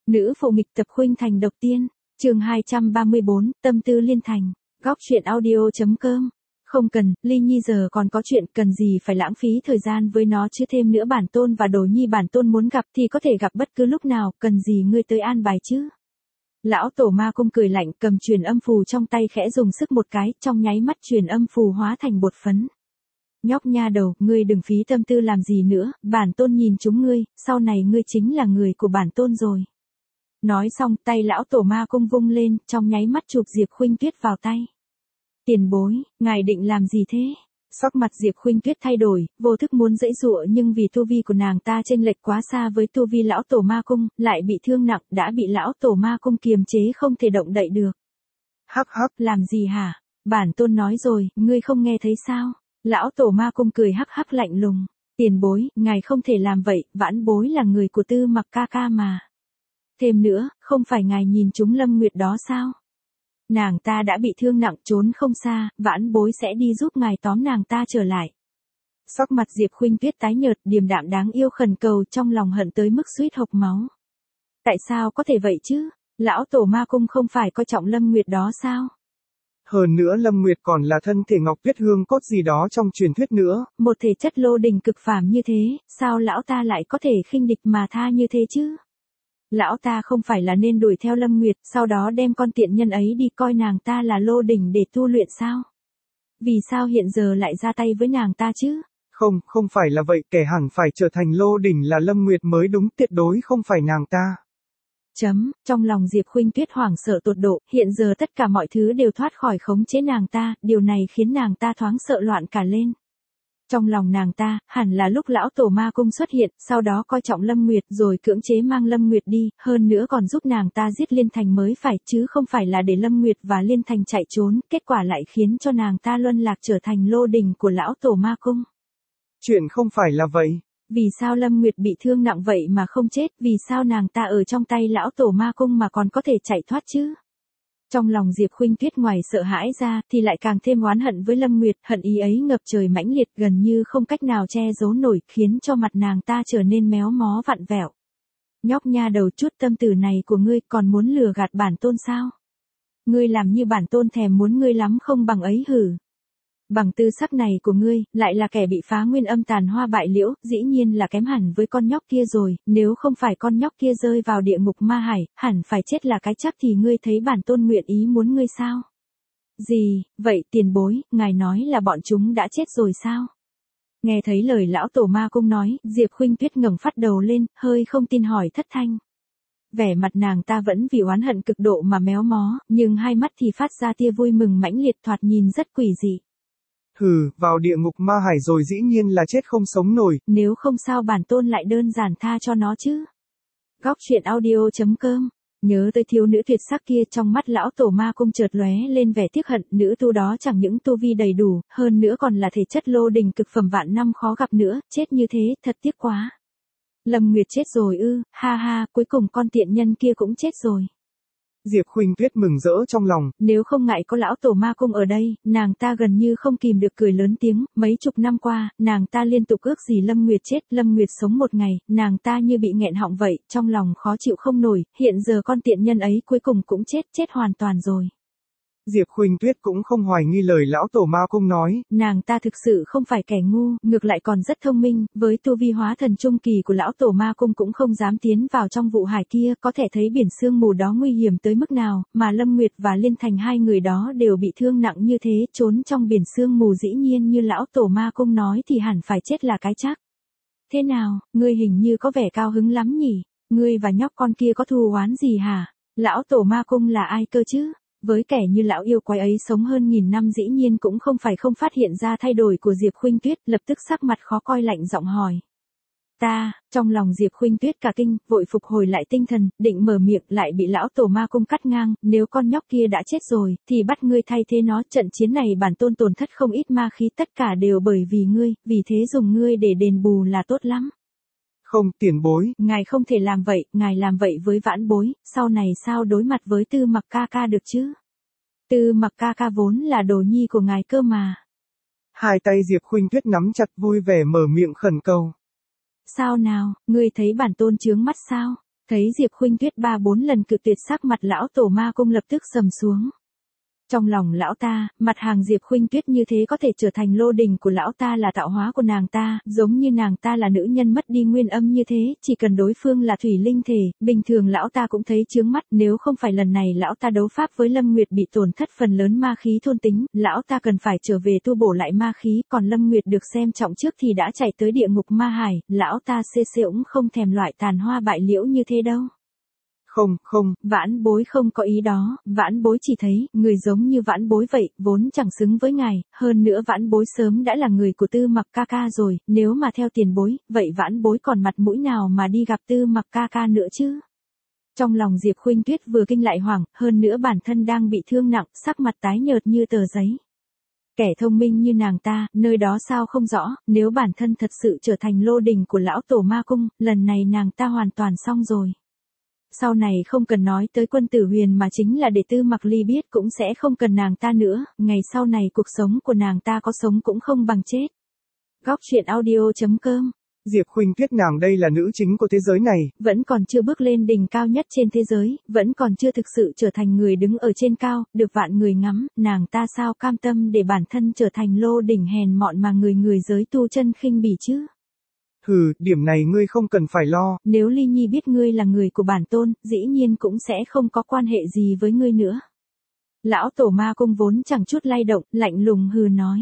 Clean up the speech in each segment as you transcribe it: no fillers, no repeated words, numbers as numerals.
Nữ phụ nghịch tập khuynh thành độc tiên, chương 234, tâm tư liên thành, góc truyện audio.com. Không cần, Ly Nhi giờ còn có chuyện, cần gì phải lãng phí thời gian với nó chứ, thêm nữa bản tôn và đồ nhi bản tôn muốn gặp thì có thể gặp bất cứ lúc nào, cần gì ngươi tới an bài chứ. Lão tổ ma cung cười lạnh, cầm truyền âm phù trong tay khẽ dùng sức một cái, trong nháy mắt truyền âm phù hóa thành bột phấn. Nhóc nha đầu, ngươi đừng phí tâm tư làm gì nữa, bản tôn nhìn chúng ngươi, sau này ngươi chính là người của bản tôn rồi. Nói xong, tay lão tổ ma cung vung lên, trong nháy mắt chụp Diệp Khuynh Tuyết vào tay. Tiền bối, ngài định làm gì thế? Sắc mặt Diệp Khuynh Tuyết thay đổi, vô thức muốn giãy giụa nhưng vì tu vi của nàng ta chênh lệch quá xa với tu vi lão tổ ma cung, lại bị thương nặng, đã bị lão tổ ma cung kiềm chế không thể động đậy được. Hắc hắc, làm gì hả? Bản tôn nói rồi, ngươi không nghe thấy sao? Lão tổ ma cung cười hắc hắc lạnh lùng. Tiền bối, ngài không thể làm vậy, vãn bối là người của Tư Mặc ca ca mà. Thêm nữa, không phải ngài nhìn chúng Lâm Nguyệt đó sao? Nàng ta đã bị thương nặng, trốn không xa, vãn bối sẽ đi giúp ngài tóm nàng ta trở lại. Sắc mặt Diệp Khuynh Tuyết tái nhợt, điềm đạm đáng yêu khẩn cầu, trong lòng hận tới mức suýt hộc máu. Tại sao có thể vậy chứ? Lão tổ ma cung không phải coi trọng Lâm Nguyệt đó sao? Hơn nữa Lâm Nguyệt còn là thân thể Ngọc Tuyết Hương cốt gì đó trong truyền thuyết nữa. Một thể chất lô đình cực phàm như thế, sao lão ta lại có thể khinh địch mà tha như thế chứ? Lão ta không phải là nên đuổi theo Lâm Nguyệt, sau đó đem con tiện nhân ấy đi coi nàng ta là lô đỉnh để tu luyện sao? Vì sao hiện giờ lại ra tay với nàng ta chứ? Không phải là vậy, kẻ hẳn phải trở thành lô đỉnh là Lâm Nguyệt mới đúng, tuyệt đối không phải nàng ta. Trong lòng Diệp Khuynh Tuyết hoảng sợ tột độ, hiện giờ tất cả mọi thứ đều thoát khỏi khống chế nàng ta, điều này khiến nàng ta thoáng sợ loạn cả lên. Trong lòng nàng ta, hẳn là lúc lão tổ ma cung xuất hiện, sau đó coi trọng Lâm Nguyệt rồi cưỡng chế mang Lâm Nguyệt đi, hơn nữa còn giúp nàng ta giết Liên Thành mới phải, chứ không phải là để Lâm Nguyệt và Liên Thành chạy trốn, kết quả lại khiến cho nàng ta luân lạc trở thành lô đình của lão tổ ma cung. Chuyện không phải là vậy. Vì sao Lâm Nguyệt bị thương nặng vậy mà không chết, vì sao nàng ta ở trong tay lão tổ ma cung mà còn có thể chạy thoát chứ? Trong lòng Diệp Khuynh Tuyết ngoài sợ hãi ra, thì lại càng thêm oán hận với Lâm Nguyệt, hận ý ấy ngập trời mãnh liệt gần như không cách nào che giấu nổi, khiến cho mặt nàng ta trở nên méo mó vặn vẹo. Nhóc nha đầu, chút tâm tư này của ngươi còn muốn lừa gạt bản tôn sao? Ngươi làm như bản tôn thèm muốn ngươi lắm không bằng ấy hử? Bằng tư sắc này của ngươi, lại là kẻ bị phá nguyên âm tàn hoa bại liễu, dĩ nhiên là kém hẳn với con nhóc kia rồi, nếu không phải con nhóc kia rơi vào địa ngục ma hải, hẳn phải chết là cái chắc, thì ngươi thấy bản tôn nguyện ý muốn ngươi sao? Gì, vậy tiền bối, ngài nói là bọn chúng đã chết rồi sao? Nghe thấy lời lão tổ ma cung nói, Diệp Khuynh Tuyết ngẩng phát đầu lên, hơi không tin hỏi thất thanh. Vẻ mặt nàng ta vẫn vì oán hận cực độ mà méo mó, nhưng hai mắt thì phát ra tia vui mừng mãnh liệt, thoạt nhìn rất quỷ dị. Hừ, vào địa ngục ma hải rồi dĩ nhiên là chết không sống nổi. Nếu không sao bản tôn lại đơn giản tha cho nó chứ. Góc truyện audio.com. Nhớ tới thiếu nữ tuyệt sắc kia, trong mắt lão tổ ma cung chợt lóe lên vẻ tiếc hận, nữ tu đó chẳng những tu vi đầy đủ, hơn nữa còn là thể chất lô đình cực phẩm vạn năm khó gặp nữa, chết như thế, thật tiếc quá. Lâm Nguyệt chết rồi ư, ha ha, cuối cùng con tiện nhân kia cũng chết rồi. Diệp Khuynh Tuyết mừng rỡ trong lòng. Nếu không ngại có lão tổ ma cung ở đây, nàng ta gần như không kìm được cười lớn tiếng, mấy chục năm qua, nàng ta liên tục ước gì Lâm Nguyệt chết, Lâm Nguyệt sống một ngày, nàng ta như bị nghẹn họng vậy, trong lòng khó chịu không nổi, hiện giờ con tiện nhân ấy cuối cùng cũng chết hoàn toàn rồi. Diệp Khuynh Tuyết cũng không hoài nghi lời lão tổ ma cung nói. Nàng ta thực sự không phải kẻ ngu, ngược lại còn rất thông minh, với tu vi hóa thần trung kỳ của lão tổ ma cung cũng không dám tiến vào trong vụ hải kia, có thể thấy biển sương mù đó nguy hiểm tới mức nào, mà Lâm Nguyệt và Liên Thành hai người đó đều bị thương nặng như thế, trốn trong biển sương mù dĩ nhiên như lão tổ ma cung nói thì hẳn phải chết là cái chắc. Thế nào, ngươi hình như có vẻ cao hứng lắm nhỉ, ngươi và nhóc con kia có thù oán gì hả? Lão tổ ma cung là ai cơ chứ? Với kẻ như lão yêu quái ấy sống hơn 1000 năm dĩ nhiên cũng không phải không phát hiện ra thay đổi của Diệp Khuynh Tuyết, lập tức sắc mặt khó coi lạnh giọng hỏi. Trong lòng Diệp Khuynh Tuyết cả kinh, vội phục hồi lại tinh thần, định mở miệng lại bị lão tổ ma cung cắt ngang, nếu con nhóc kia đã chết rồi, thì bắt ngươi thay thế nó, trận chiến này bản tôn tổn thất không ít ma khí, tất cả đều bởi vì ngươi, vì thế dùng ngươi để đền bù là tốt lắm. Không, tiền bối. Ngài không thể làm vậy, ngài làm vậy với vãn bối, sau này sao đối mặt với Tư Mặc ca ca được chứ? Tư Mặc ca ca vốn là đồ nhi của ngài cơ mà. Hai tay Diệp Khuynh Tuyết nắm chặt vui vẻ mở miệng khẩn cầu. Sao nào, ngươi thấy bản tôn chướng mắt sao? Thấy Diệp Khuynh Tuyết 3-4 lần cự tuyệt, sắc mặt lão tổ ma cung lập tức sầm xuống. Trong lòng lão ta, mặt hàng Diệp Khuynh Tuyết như thế có thể trở thành lô đình của lão ta là tạo hóa của nàng ta, giống như nàng ta là nữ nhân mất đi nguyên âm như thế, chỉ cần đối phương là thủy linh thể, bình thường lão ta cũng thấy chướng mắt, nếu không phải lần này lão ta đấu pháp với Lâm Nguyệt bị tổn thất phần lớn ma khí thôn tính, lão ta cần phải trở về tu bổ lại ma khí, còn Lâm Nguyệt được xem trọng trước thì đã chạy tới địa ngục ma hải, lão ta cũng không thèm loại tàn hoa bại liễu như thế đâu. Không, Vãn bối không có ý đó, vãn bối chỉ thấy, người giống như vãn bối vậy, vốn chẳng xứng với ngài, hơn nữa vãn bối sớm đã là người của Tư Mặc ca ca rồi, nếu mà theo tiền bối, vậy vãn bối còn mặt mũi nào mà đi gặp Tư Mặc ca ca nữa chứ? Trong lòng Diệp Khuynh Tuyết vừa kinh lại hoảng, hơn nữa bản thân đang bị thương nặng, sắc mặt tái nhợt như tờ giấy. Kẻ thông minh như nàng ta, nơi đó sao không rõ, nếu bản thân thật sự trở thành lô đình của lão tổ ma cung, lần này nàng ta hoàn toàn xong rồi. Sau này không cần nói tới Quân Tử Huyền mà chính là để Tư Mặc Ly biết cũng sẽ không cần nàng ta nữa, ngày sau này cuộc sống của nàng ta có sống cũng không bằng chết. Góc truyện audio.com. Diệp Khuynh Tuyết nàng đây là nữ chính của thế giới này, vẫn còn chưa bước lên đỉnh cao nhất trên thế giới, vẫn còn chưa thực sự trở thành người đứng ở trên cao, được vạn người ngắm, nàng ta sao cam tâm để bản thân trở thành lô đỉnh hèn mọn mà người giới tu chân khinh bỉ chứ? Hừ, điểm này ngươi không cần phải lo. Nếu Ly Nhi biết ngươi là người của bản tôn, dĩ nhiên cũng sẽ không có quan hệ gì với ngươi nữa. Lão tổ ma cung vốn chẳng chút lay động, lạnh lùng hừ nói.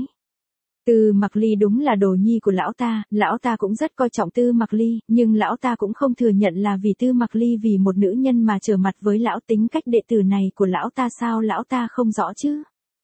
Tư Mặc Ly đúng là đồ nhi của lão ta cũng rất coi trọng Tư Mặc Ly, nhưng lão ta cũng không thừa nhận là vì Tư Mặc Ly vì một nữ nhân mà trở mặt với lão, tính cách đệ tử này của lão ta sao lão ta không rõ chứ?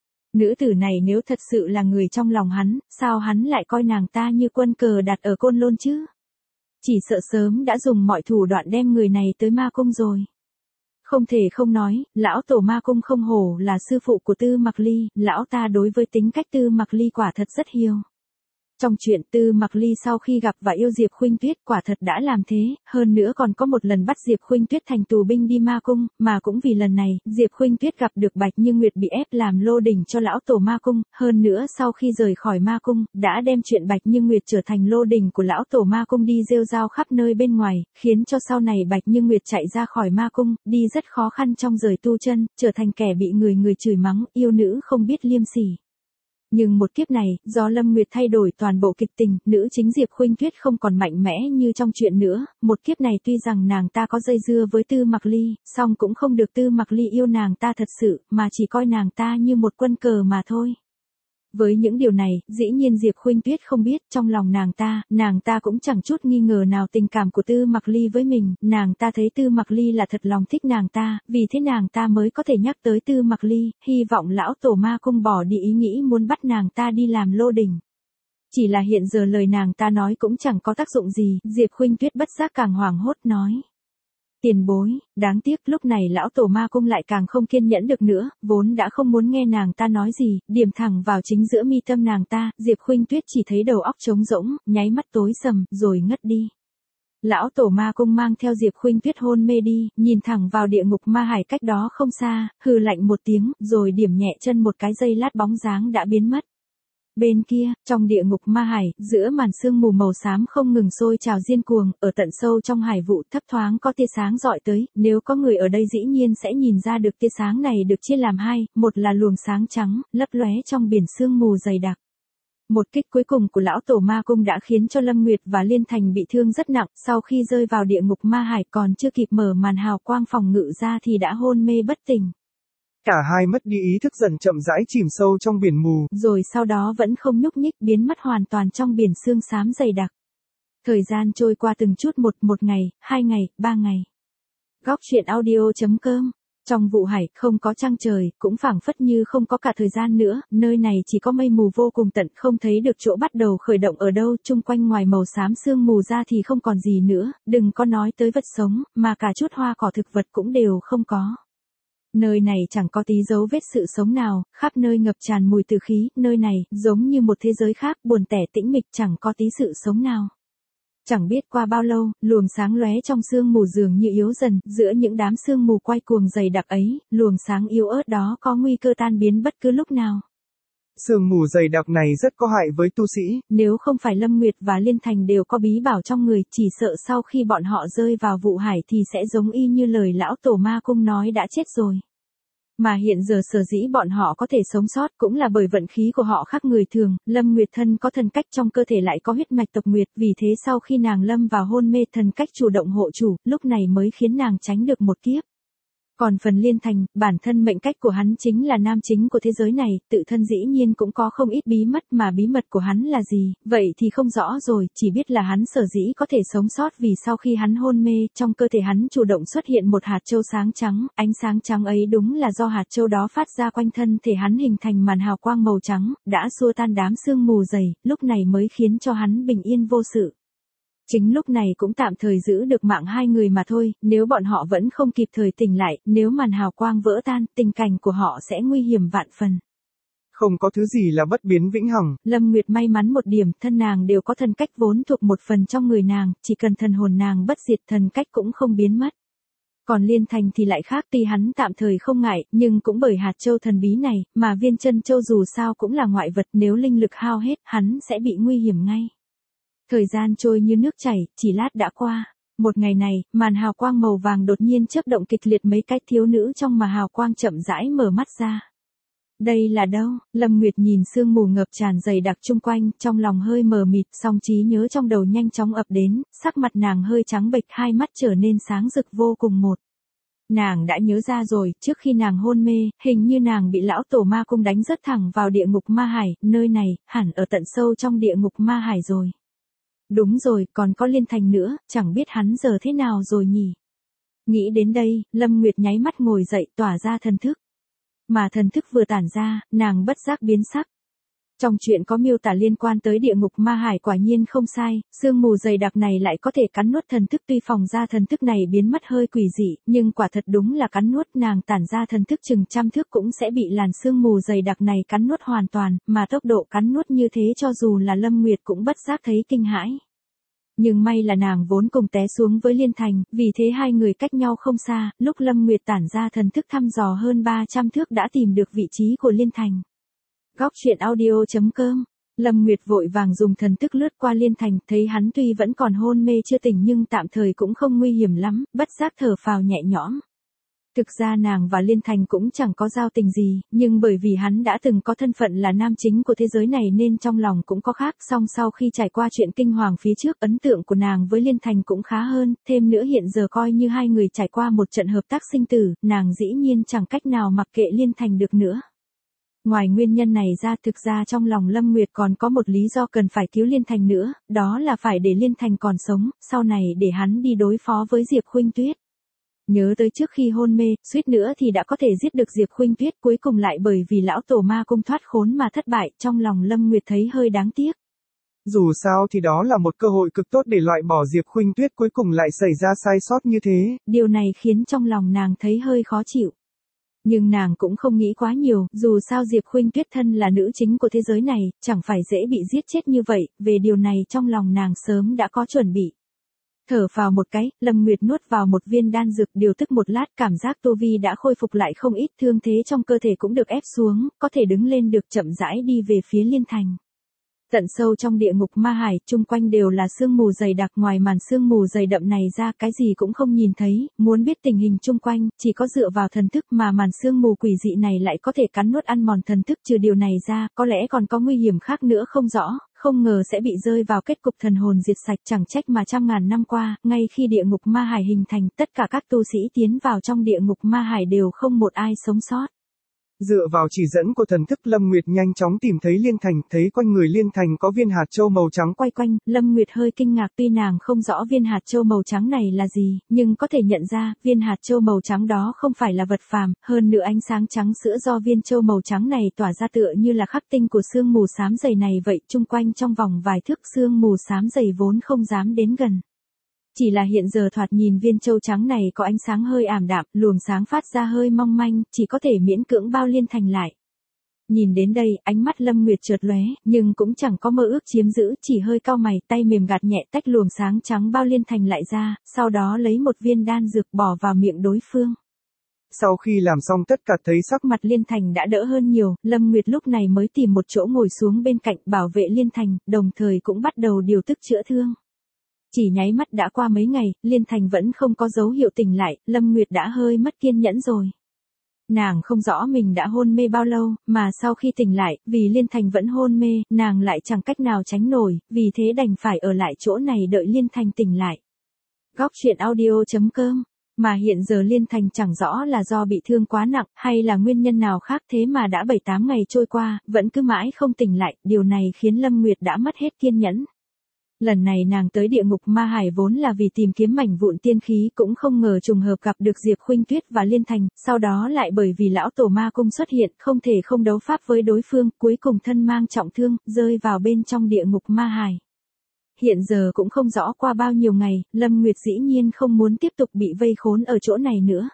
Nữ tử này nếu thật sự là người trong lòng hắn, sao hắn lại coi nàng ta như quân cờ đặt ở Côn Lôn chứ? Chỉ sợ sớm đã dùng mọi thủ đoạn đem người này tới ma cung rồi. Không thể không nói, lão tổ ma cung không hổ là sư phụ của Tư Mặc Ly, lão ta đối với tính cách Tư Mặc Ly quả thật rất hiểu. Trong chuyện Tư Mặc Ly sau khi gặp và yêu Diệp Khuynh Tuyết quả thật đã làm thế, hơn nữa còn có một lần bắt Diệp Khuynh Tuyết thành tù binh đi ma cung, mà cũng vì lần này, Diệp Khuynh Tuyết gặp được Bạch Như Nguyệt bị ép làm lô đỉnh cho lão tổ ma cung, hơn nữa sau khi rời khỏi ma cung, đã đem chuyện Bạch Như Nguyệt trở thành lô đỉnh của lão tổ ma cung đi rêu rao khắp nơi bên ngoài, khiến cho sau này Bạch Như Nguyệt chạy ra khỏi ma cung, đi rất khó khăn trong đời tu chân, trở thành kẻ bị người chửi mắng, yêu nữ không biết liêm sỉ. Nhưng một kiếp này, do Lâm Nguyệt thay đổi toàn bộ kịch tình, nữ chính Diệp Khuynh Tuyết không còn mạnh mẽ như trong chuyện nữa, một kiếp này tuy rằng nàng ta có dây dưa với Tư Mặc Ly, song cũng không được Tư Mặc Ly yêu nàng ta thật sự, mà chỉ coi nàng ta như một quân cờ mà thôi. Với những điều này, dĩ nhiên Diệp Khuynh Tuyết không biết, trong lòng nàng ta cũng chẳng chút nghi ngờ nào tình cảm của Tư Mặc Ly với mình, nàng ta thấy Tư Mặc Ly là thật lòng thích nàng ta, vì thế nàng ta mới có thể nhắc tới Tư Mặc Ly, hy vọng lão tổ ma cung bỏ đi ý nghĩ muốn bắt nàng ta đi làm lô đỉnh. Chỉ là hiện giờ lời nàng ta nói cũng chẳng có tác dụng gì, Diệp Khuynh Tuyết bất giác càng hoảng hốt nói. Tiền bối, đáng tiếc lúc này lão tổ ma cung lại càng không kiên nhẫn được nữa, vốn đã không muốn nghe nàng ta nói gì, điểm thẳng vào chính giữa mi tâm nàng ta, Diệp Khuynh Tuyết chỉ thấy đầu óc trống rỗng, nháy mắt tối sầm, rồi ngất đi. Lão tổ ma cung mang theo Diệp Khuynh Tuyết hôn mê đi, nhìn thẳng vào địa ngục ma hải cách đó không xa, hừ lạnh một tiếng, rồi điểm nhẹ chân một cái, giây lát bóng dáng đã biến mất. Bên kia, trong địa ngục ma hải, giữa màn sương mù màu xám không ngừng sôi trào điên cuồng, ở tận sâu trong hải vụ thấp thoáng có tia sáng rọi tới, nếu có người ở đây dĩ nhiên sẽ nhìn ra được tia sáng này được chia làm hai, một là luồng sáng trắng, lấp lóe trong biển sương mù dày đặc. Một kích cuối cùng của lão tổ ma cung đã khiến cho Lâm Nguyệt và Liên Thành bị thương rất nặng, sau khi rơi vào địa ngục ma hải còn chưa kịp mở màn hào quang phòng ngự ra thì đã hôn mê bất tỉnh. Cả hai mất đi ý thức dần chậm rãi chìm sâu trong biển mù. Rồi sau đó vẫn không nhúc nhích, biến mất hoàn toàn trong biển sương xám dày đặc. Thời gian trôi qua từng chút một ngày, 2 ngày, 3 ngày. Góc truyện audio.com. Trong vụ hải không có trăng trời, cũng phảng phất như không có cả thời gian nữa, nơi này chỉ có mây mù vô cùng tận, không thấy được chỗ bắt đầu khởi động ở đâu, chung quanh ngoài màu xám sương mù ra thì không còn gì nữa, đừng có nói tới vật sống, mà cả chút hoa cỏ thực vật cũng đều không có. Nơi này chẳng có tí dấu vết sự sống nào, khắp nơi ngập tràn mùi tử khí, nơi này, giống như một thế giới khác, buồn tẻ tĩnh mịch, chẳng có tí sự sống nào. Chẳng biết qua bao lâu, luồng sáng lóe trong sương mù dường như yếu dần, giữa những đám sương mù quay cuồng dày đặc ấy, luồng sáng yếu ớt đó có nguy cơ tan biến bất cứ lúc nào. Sương mù dày đặc này rất có hại với tu sĩ. Nếu không phải Lâm Nguyệt và Liên Thành đều có bí bảo trong người, chỉ sợ sau khi bọn họ rơi vào vụ hải thì sẽ giống y như lời lão tổ ma cung nói đã chết rồi. Mà hiện giờ sở dĩ bọn họ có thể sống sót cũng là bởi vận khí của họ khác người thường, Lâm Nguyệt thân có thần cách trong cơ thể lại có huyết mạch tộc Nguyệt, vì thế sau khi nàng lâm vào hôn mê thần cách chủ động hộ chủ, lúc này mới khiến nàng tránh được một kiếp. Còn phần Liên Thành, bản thân mệnh cách của hắn chính là nam chính của thế giới này, tự thân dĩ nhiên cũng có không ít bí mật, mà bí mật của hắn là gì, vậy thì không rõ rồi, chỉ biết là hắn sở dĩ có thể sống sót vì sau khi hắn hôn mê, trong cơ thể hắn chủ động xuất hiện một hạt châu sáng trắng, ánh sáng trắng ấy đúng là do hạt châu đó phát ra quanh thân thể hắn hình thành màn hào quang màu trắng, đã xua tan đám sương mù dày, lúc này mới khiến cho hắn bình yên vô sự. Chính lúc này cũng tạm thời giữ được mạng hai người mà thôi, nếu bọn họ vẫn không kịp thời tỉnh lại, nếu màn hào quang vỡ tan, tình cảnh của họ sẽ nguy hiểm vạn phần. Không có thứ gì là bất biến vĩnh hằng. Lâm Nguyệt may mắn một điểm, thân nàng đều có thần cách vốn thuộc một phần trong người nàng, chỉ cần thần hồn nàng bất diệt thần cách cũng không biến mất. Còn Liên Thành thì lại khác, tuy hắn tạm thời không ngại, nhưng cũng bởi hạt châu thần bí này, mà viên chân châu dù sao cũng là ngoại vật, nếu linh lực hao hết, hắn sẽ bị nguy hiểm ngay. Thời gian trôi như nước chảy, chỉ lát đã qua. Một ngày này, màn hào quang màu vàng đột nhiên chớp động kịch liệt, mấy cái thiếu nữ trong mà hào quang chậm rãi mở mắt ra. Đây là đâu? Lâm Nguyệt nhìn sương mù ngập tràn dày đặc chung quanh, trong lòng hơi mờ mịt, song trí nhớ trong đầu nhanh chóng ập đến, sắc mặt nàng hơi trắng bệch, hai mắt trở nên sáng rực vô cùng một. Nàng đã nhớ ra rồi, trước khi nàng hôn mê, hình như nàng bị lão tổ ma cung đánh rất thẳng vào địa ngục ma hải, nơi này, hẳn ở tận sâu trong địa ngục ma hải rồi. Đúng rồi, còn có Liên Thành nữa, chẳng biết hắn giờ thế nào rồi nhỉ? Nghĩ đến đây, Lâm Nguyệt nháy mắt ngồi dậy, tỏa ra thần thức. Mà thần thức vừa tản ra, nàng bất giác biến sắc. Trong chuyện có miêu tả liên quan tới địa ngục ma hải quả nhiên không sai, sương mù dày đặc này lại có thể cắn nuốt thần thức, tuy phòng ra thần thức này biến mất hơi quỷ dị, nhưng quả thật đúng là cắn nuốt, nàng tản ra thần thức chừng trăm thước cũng sẽ bị làn sương mù dày đặc này cắn nuốt hoàn toàn, mà tốc độ cắn nuốt như thế cho dù là Lâm Nguyệt cũng bất giác thấy kinh hãi. Nhưng may là nàng vốn cùng té xuống với Liên Thành, vì thế hai người cách nhau không xa, lúc Lâm Nguyệt tản ra thần thức thăm dò hơn 300 thước đã tìm được vị trí của Liên Thành. Góc truyện audio.com. Lâm Nguyệt vội vàng dùng thần thức lướt qua Liên Thành, thấy hắn tuy vẫn còn hôn mê chưa tỉnh nhưng tạm thời cũng không nguy hiểm lắm, bất giác thở phào nhẹ nhõm. Thực ra nàng và Liên Thành cũng chẳng có giao tình gì, nhưng bởi vì hắn đã từng có thân phận là nam chính của thế giới này nên trong lòng cũng có khác, song sau khi trải qua chuyện kinh hoàng phía trước, ấn tượng của nàng với Liên Thành cũng khá hơn, thêm nữa hiện giờ coi như hai người trải qua một trận hợp tác sinh tử, nàng dĩ nhiên chẳng cách nào mặc kệ Liên Thành được nữa. Ngoài nguyên nhân này ra, thực ra trong lòng Lâm Nguyệt còn có một lý do cần phải cứu Liên Thành nữa, đó là phải để Liên Thành còn sống, sau này để hắn đi đối phó với Diệp Khuynh Tuyết. Nhớ tới trước khi hôn mê, suýt nữa thì đã có thể giết được Diệp Khuynh Tuyết, cuối cùng lại bởi vì lão tổ ma cung thoát khốn mà thất bại, trong lòng Lâm Nguyệt thấy hơi đáng tiếc. Dù sao thì đó là một cơ hội cực tốt để loại bỏ Diệp Khuynh Tuyết, cuối cùng lại xảy ra sai sót như thế. Điều này khiến trong lòng nàng thấy hơi khó chịu. Nhưng nàng cũng không nghĩ quá nhiều, dù sao Diệp Khuynh Tuyết thân là nữ chính của thế giới này, chẳng phải dễ bị giết chết như vậy, về điều này trong lòng nàng sớm đã có chuẩn bị. Thở vào một cái, Lâm Nguyệt nuốt vào một viên đan dược, điều tức một lát, cảm giác tu vi đã khôi phục lại không ít, thương thế trong cơ thể cũng được ép xuống, có thể đứng lên được, chậm rãi đi về phía Liên Thành. Tận sâu trong địa ngục ma hải, chung quanh đều là sương mù dày đặc, ngoài màn sương mù dày đậm này ra cái gì cũng không nhìn thấy, muốn biết tình hình chung quanh, chỉ có dựa vào thần thức, mà màn sương mù quỷ dị này lại có thể cắn nuốt ăn mòn thần thức, trừ điều này ra, có lẽ còn có nguy hiểm khác nữa không rõ, không ngờ sẽ bị rơi vào kết cục thần hồn diệt sạch, chẳng trách mà trăm ngàn năm qua, ngay khi địa ngục ma hải hình thành, tất cả các tu sĩ tiến vào trong địa ngục ma hải đều không một ai sống sót. Dựa vào chỉ dẫn của thần thức, Lâm Nguyệt nhanh chóng tìm thấy Liên Thành, thấy quanh người Liên Thành có viên hạt châu màu trắng quay quanh, Lâm Nguyệt hơi kinh ngạc, tuy nàng không rõ viên hạt châu màu trắng này là gì, nhưng có thể nhận ra, viên hạt châu màu trắng đó không phải là vật phàm, hơn nữa ánh sáng trắng sữa do viên châu màu trắng này tỏa ra tựa như là khắc tinh của sương mù xám dày này vậy, chung quanh trong vòng vài thước sương mù xám dày vốn không dám đến gần. Chỉ là hiện giờ thoạt nhìn viên châu trắng này có ánh sáng hơi ảm đạm, luồng sáng phát ra hơi mong manh, chỉ có thể miễn cưỡng bao Liên Thành lại. Nhìn đến đây, ánh mắt Lâm Nguyệt chợt lóe, nhưng cũng chẳng có mơ ước chiếm giữ, chỉ hơi cau mày, tay mềm gạt nhẹ tách luồng sáng trắng bao Liên Thành lại ra, sau đó lấy một viên đan dược bỏ vào miệng đối phương. Sau khi làm xong tất cả thấy sắc Mặt Liên Thành đã đỡ hơn nhiều, Lâm Nguyệt lúc này mới tìm một chỗ ngồi xuống bên cạnh bảo vệ Liên Thành, đồng thời cũng bắt đầu điều tức chữa thương. Chỉ nháy mắt đã qua mấy ngày, Liên Thành vẫn không có dấu hiệu tỉnh lại, Lâm Nguyệt đã hơi mất kiên nhẫn rồi. Nàng không rõ mình đã hôn mê bao lâu, mà sau khi tỉnh lại, vì Liên Thành vẫn hôn mê, nàng lại chẳng cách nào tránh nổi, vì thế đành phải ở lại chỗ này đợi Liên Thành tỉnh lại. Góc truyện audio.com. Mà hiện giờ Liên Thành chẳng rõ là do bị thương quá nặng, hay là nguyên nhân nào khác, thế mà đã 7-8 ngày trôi qua, vẫn cứ mãi không tỉnh lại, điều này khiến Lâm Nguyệt đã mất hết kiên nhẫn. Lần này nàng tới địa ngục ma hải vốn là vì tìm kiếm mảnh vụn tiên khí, cũng không ngờ trùng hợp gặp được Diệp Khuynh Tuyết và Liên Thành, sau đó lại bởi vì lão tổ ma cung xuất hiện, không thể không đấu pháp với đối phương, cuối cùng thân mang trọng thương, rơi vào bên trong địa ngục ma hải. Hiện giờ cũng không rõ qua bao nhiêu ngày, Lâm Nguyệt dĩ nhiên không muốn tiếp tục bị vây khốn ở chỗ này nữa.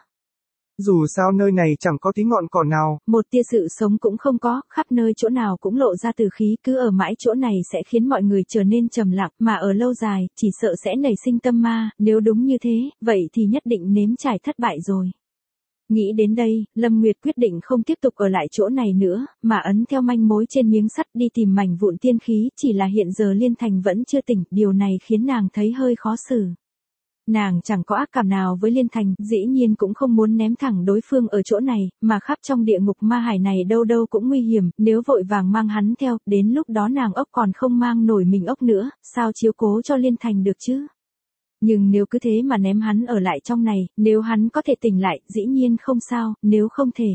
Dù sao nơi này chẳng có tí ngọn cỏ nào, một tia sự sống cũng không có, khắp nơi chỗ nào cũng lộ ra từ khí, cứ ở mãi chỗ này sẽ khiến mọi người trở nên trầm lặng, mà ở lâu dài, chỉ sợ sẽ nảy sinh tâm ma, nếu đúng như thế, vậy thì nhất định nếm trải thất bại rồi. Nghĩ đến đây, Lâm Nguyệt quyết định không tiếp tục ở lại chỗ này nữa, mà ấn theo manh mối trên miếng sắt đi tìm mảnh vụn tiên khí, chỉ là hiện giờ Liên Thành vẫn chưa tỉnh, điều này khiến nàng thấy hơi khó xử. Nàng chẳng có ác cảm nào với Liên Thành, dĩ nhiên cũng không muốn ném thẳng đối phương ở chỗ này, mà khắp trong địa ngục ma hải này đâu đâu cũng nguy hiểm, nếu vội vàng mang hắn theo, đến lúc đó nàng ốc còn không mang nổi mình ốc nữa, sao chiếu cố cho Liên Thành được chứ? Nhưng nếu cứ thế mà ném hắn ở lại trong này, nếu hắn có thể tỉnh lại, dĩ nhiên không sao, nếu không thể,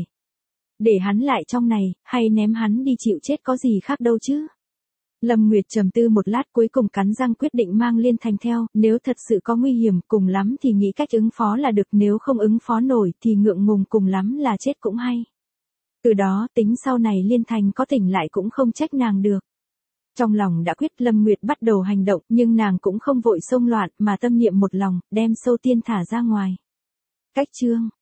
để hắn lại trong này, hay ném hắn đi chịu chết có gì khác đâu chứ? Lâm Nguyệt trầm tư một lát, cuối cùng cắn răng quyết định mang Liên Thành theo, nếu thật sự có nguy hiểm, cùng lắm thì nghĩ cách ứng phó là được, nếu không ứng phó nổi thì ngượng ngùng, cùng lắm là chết cũng hay. Từ đó tính sau này Liên Thành có tỉnh lại cũng không trách nàng được. Trong lòng đã quyết, Lâm Nguyệt bắt đầu hành động, nhưng nàng cũng không vội xông loạn, mà tâm niệm một lòng, đem Sâu Tiên thả ra ngoài. Cách chương